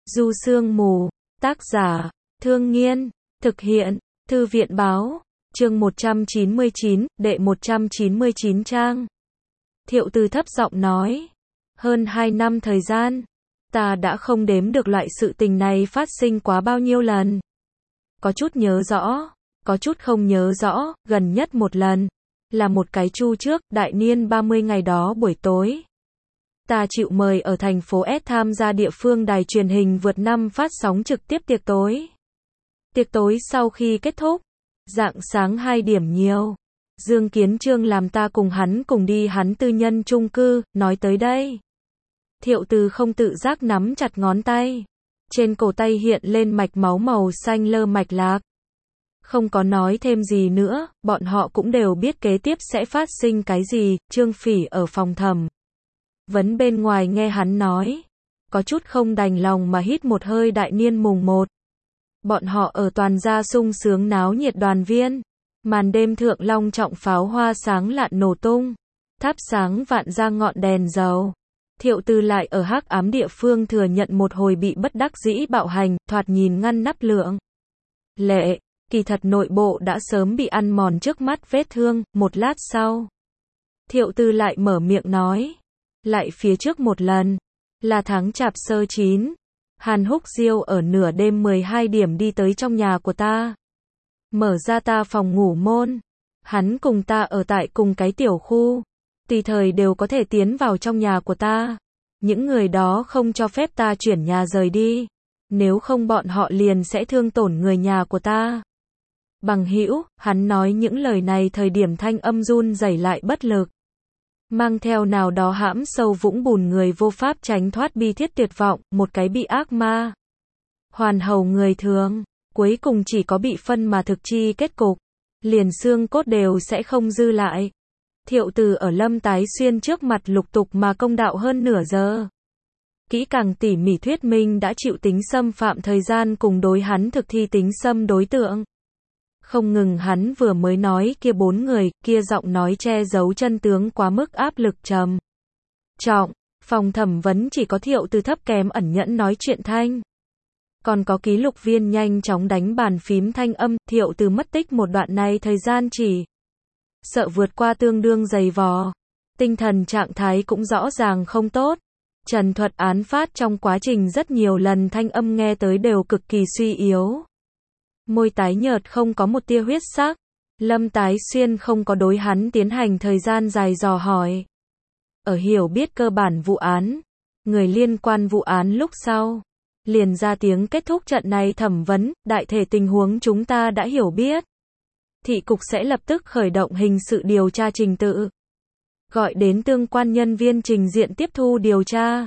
Du Sương Mù, tác giả, Thương Nghiên, thực hiện, Thư viện Báo, chương 199, đệ 199 trang. Thiệu Từ thấp giọng nói, hơn 2 năm thời gian, ta đã không đếm được loại sự tình này phát sinh quá bao nhiêu lần. Có chút nhớ rõ, có chút không nhớ rõ, gần nhất một lần, là một cái chu trước, đại niên 30 ngày đó buổi tối. Ta chịu mời ở thành phố S tham gia địa phương đài truyền hình vượt năm phát sóng trực tiếp tiệc tối. Tiệc tối sau khi kết thúc, rạng sáng 2 điểm nhiều, Dương Kiến Trương làm ta cùng hắn cùng đi hắn tư nhân chung cư, nói tới đây. Thiệu Từ không tự giác nắm chặt ngón tay. Trên cổ tay hiện lên mạch máu màu xanh lơ mạch lạc. Không có nói thêm gì nữa, bọn họ cũng đều biết kế tiếp sẽ phát sinh cái gì. Trương Phỉ ở phòng thẩm vấn bên ngoài nghe hắn nói, có chút không đành lòng mà hít một hơi đại niên mùng 1. Bọn họ ở toàn gia sung sướng náo nhiệt đoàn viên, màn đêm thượng long trọng pháo hoa sáng lạn nổ tung, thắp sáng vạn gia ngọn đèn dầu. Thiệu Từ lại ở hắc ám địa phương thừa nhận một hồi bị bất đắc dĩ bạo hành, thoạt nhìn ngăn nắp lượng lệ, kỳ thật nội bộ đã sớm bị ăn mòn trước mắt vết thương. Một lát sau, Thiệu Từ lại mở miệng nói, lại phía trước một lần, là tháng Chạp sơ 9, Hàn Húc Diêu ở nửa đêm 12 điểm đi tới trong nhà của ta, mở ra ta phòng ngủ môn, hắn cùng ta ở tại cùng cái tiểu khu, tùy thời đều có thể tiến vào trong nhà của ta. Những người đó không cho phép ta chuyển nhà rời đi, nếu không bọn họ liền sẽ thương tổn người nhà của ta. Bằng hữu, hắn nói những lời này thời điểm thanh âm run rẩy lại bất lực, mang theo nào đó hãm sâu vũng bùn người vô pháp tránh thoát bi thiết tuyệt vọng, một cái bị ác ma hoàn hầu người thường, cuối cùng chỉ có bị phân mà thực chi kết cục, liền xương cốt đều sẽ không dư lại. Thiệu Từ ở Lâm Tái Xuyên trước mặt lục tục mà công đạo hơn nửa giờ. Kỹ càng tỉ mỉ thuyết minh đã chịu tính xâm phạm thời gian cùng đối hắn thực thi tính xâm đối tượng. Không ngừng hắn vừa mới nói kia 4 người, kia giọng nói che giấu chân tướng quá mức áp lực trầm trọng, phòng thẩm vấn chỉ có Thiệu Từ thấp kém ẩn nhẫn nói chuyện thanh. Còn có ký lục viên nhanh chóng đánh bàn phím thanh âm. Thiệu Từ mất tích một đoạn này thời gian chỉ sợ vượt qua tương đương dày vò, tinh thần trạng thái cũng rõ ràng không tốt. Trần thuật án phát trong quá trình rất nhiều lần thanh âm nghe tới đều cực kỳ suy yếu. Môi tái nhợt không có một tia huyết sắc. Lâm Tái Xuyên không có đối hắn tiến hành thời gian dài dò hỏi. Ở hiểu biết cơ bản vụ án, người liên quan vụ án lúc sau, liền ra tiếng kết thúc trận này thẩm vấn. Đại thể tình huống chúng ta đã hiểu biết. Thị cục sẽ lập tức khởi động hình sự điều tra trình tự, gọi đến tương quan nhân viên trình diện tiếp thu điều tra.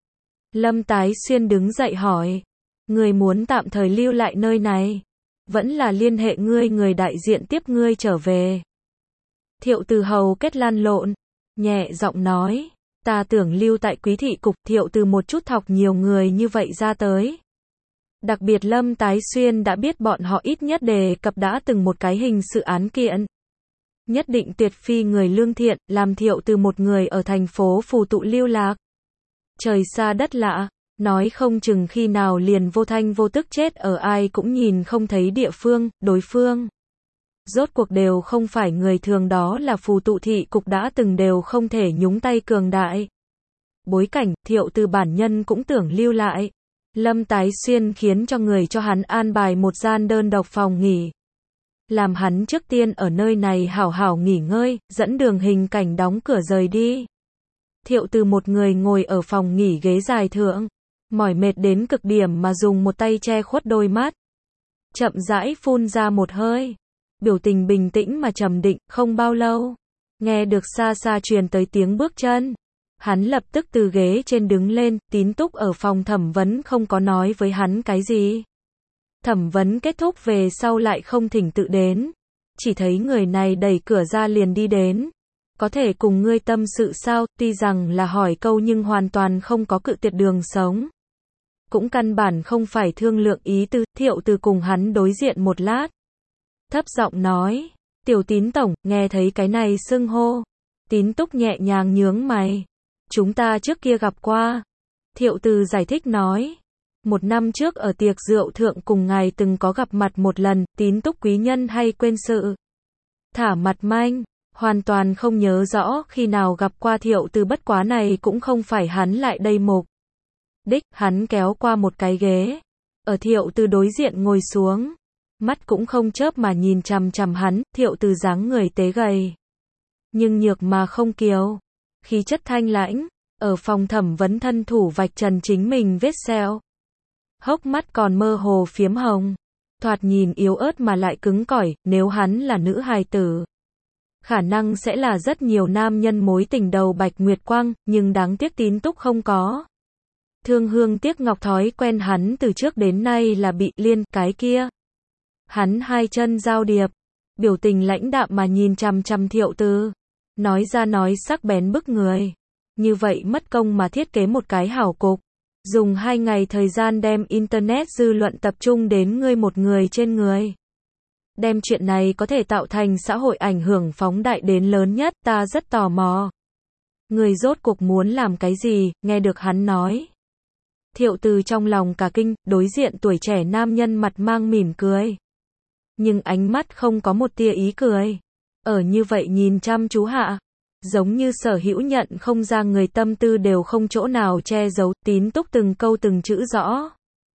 Lâm Tái Xuyên đứng dậy hỏi, người muốn tạm thời lưu lại nơi này, vẫn là liên hệ ngươi người đại diện tiếp ngươi trở về? Thiệu Từ hầu kết lan lộn, nhẹ giọng nói, ta tưởng lưu tại quý thị cục. Thiệu Từ một chút thọc nhiều người như vậy ra tới. Đặc biệt Lâm Tái Xuyên đã biết bọn họ ít nhất đề cập đã từng một cái hình sự án kiện. Nhất định tuyệt phi người lương thiện, làm Thiệu Từ một người ở thành phố phù tụ lưu lạc. Trời xa đất lạ, nói không chừng khi nào liền vô thanh vô tức chết ở ai cũng nhìn không thấy địa phương. Đối phương rốt cuộc đều không phải người thường, đó là phù tụ thị cục đã từng đều không thể nhúng tay cường đại. Bối cảnh, Thiệu Từ bản nhân cũng tưởng lưu lại. Lâm Tái Xuyên khiến cho người cho hắn an bài một gian đơn độc phòng nghỉ, làm hắn trước tiên ở nơi này hảo hảo nghỉ ngơi, dẫn đường hình cảnh đóng cửa rời đi. Thiệu Từ một người ngồi ở phòng nghỉ ghế dài thượng, mỏi mệt đến cực điểm mà dùng một tay che khuất đôi mắt, chậm rãi phun ra một hơi, biểu tình bình tĩnh mà trầm định. Không bao lâu, nghe được xa xa truyền tới tiếng bước chân. Hắn lập tức từ ghế trên đứng lên. Tín túc ở phòng thẩm vấn không có nói với hắn cái gì. Thẩm vấn kết thúc về sau lại không thỉnh tự đến, chỉ thấy người này đẩy cửa ra liền đi đến. Có thể cùng ngươi tâm sự sao? Tuy rằng là hỏi câu nhưng hoàn toàn không có cự tuyệt đường sống, cũng căn bản không phải thương lượng ý tư. Thiệu Từ cùng hắn đối diện một lát, thấp giọng nói, Tiểu Tín tổng. Nghe thấy cái này xưng hô, Tín túc nhẹ nhàng nhướng mày, chúng ta trước kia gặp qua. Thiệu Từ giải thích nói, 1 năm trước ở tiệc rượu thượng cùng ngài từng có gặp mặt một lần, Tín Túc quý nhân hay quên sự. Thả mặt manh, hoàn toàn không nhớ rõ khi nào gặp qua Thiệu Từ, bất quá này cũng không phải hắn lại đây mục đích, hắn kéo qua một cái ghế, ở Thiệu Từ đối diện ngồi xuống, mắt cũng không chớp mà nhìn chằm chằm hắn. Thiệu Từ dáng người tế gầy, nhưng nhược mà không kiêu, khí chất thanh lãnh, ở phòng thẩm vấn thân thủ vạch trần chính mình vết sẹo, hốc mắt còn mơ hồ phiếm hồng, thoạt nhìn yếu ớt mà lại cứng cỏi. Nếu hắn là nữ hài tử, khả năng sẽ là rất nhiều nam nhân mối tình đầu bạch nguyệt quang, nhưng đáng tiếc Tín Túc không có. Thương hương tiếc ngọc thói quen hắn từ trước đến nay là bị liên cái kia. Hắn hai chân giao điệp, biểu tình lãnh đạm mà nhìn chằm chằm Thiệu Từ, nói ra nói sắc bén bức người. Như vậy mất công mà thiết kế một cái hảo cục, dùng 2 ngày thời gian đem internet dư luận tập trung đến ngươi một người trên người. Đem chuyện này có thể tạo thành xã hội ảnh hưởng phóng đại đến lớn nhất, ta rất tò mò. Người rốt cuộc muốn làm cái gì? Nghe được hắn nói, Thiệu Từ trong lòng cả kinh, đối diện tuổi trẻ nam nhân mặt mang mỉm cười, nhưng ánh mắt không có một tia ý cười. Ở như vậy nhìn chăm chú hạ, giống như sở hữu nhận không ra người tâm tư đều không chỗ nào che giấu. Tín Túc từng câu từng chữ rõ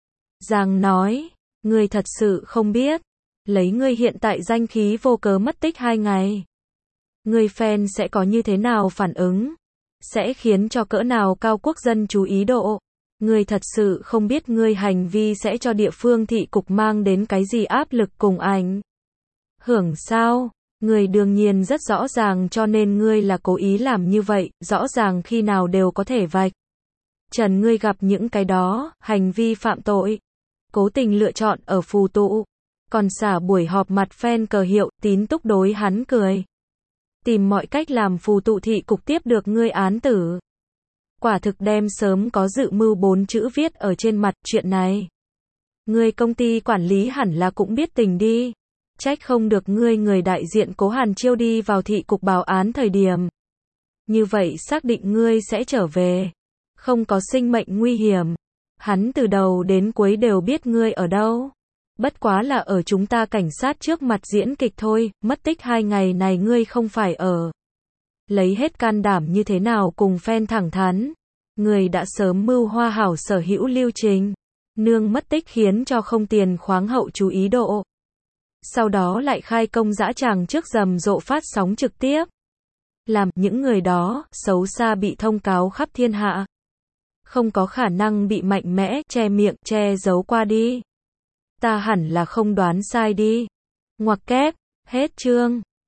ràng nói, ngươi thật sự không biết, lấy ngươi hiện tại danh khí vô cớ mất tích 2 ngày, ngươi fan sẽ có như thế nào phản ứng, sẽ khiến cho cỡ nào cao quốc dân chú ý độ. Ngươi thật sự không biết ngươi hành vi sẽ cho địa phương thị cục mang đến cái gì áp lực cùng ảnh hưởng sao? Ngươi đương nhiên rất rõ ràng, cho nên ngươi là cố ý làm như vậy, rõ ràng khi nào đều có thể vạch trần ngươi gặp những cái đó hành vi phạm tội, cố tình lựa chọn ở phù tụ, còn xả buổi họp mặt fan cờ hiệu. Tín Túc đối hắn cười, tìm mọi cách làm phù tụ thị cục tiếp được ngươi án tử. Quả thực đem sớm có dự mưu 4 chữ viết ở trên mặt. Chuyện này, ngươi công ty quản lý hẳn là cũng biết tình đi. Trách không được ngươi người đại diện Cố Hàn Chiêu đi vào thị cục báo án thời điểm như vậy xác định ngươi sẽ trở về, không có sinh mệnh nguy hiểm. Hắn từ đầu đến cuối đều biết ngươi ở đâu, bất quá là ở chúng ta cảnh sát trước mặt diễn kịch thôi. Mất tích 2 ngày này ngươi không phải ở lấy hết can đảm như thế nào cùng fan thẳng thắn, người đã sớm mưu hoa hảo sở hữu lưu trình, nương mất tích khiến cho không tiền khoáng hậu chú ý độ, sau đó lại khai công dã tràng trước rầm rộ phát sóng trực tiếp, làm những người đó xấu xa bị thông cáo khắp thiên hạ, không có khả năng bị mạnh mẽ che miệng che giấu qua đi. Ta hẳn là không đoán sai đi. Ngoặc kép, hết chương.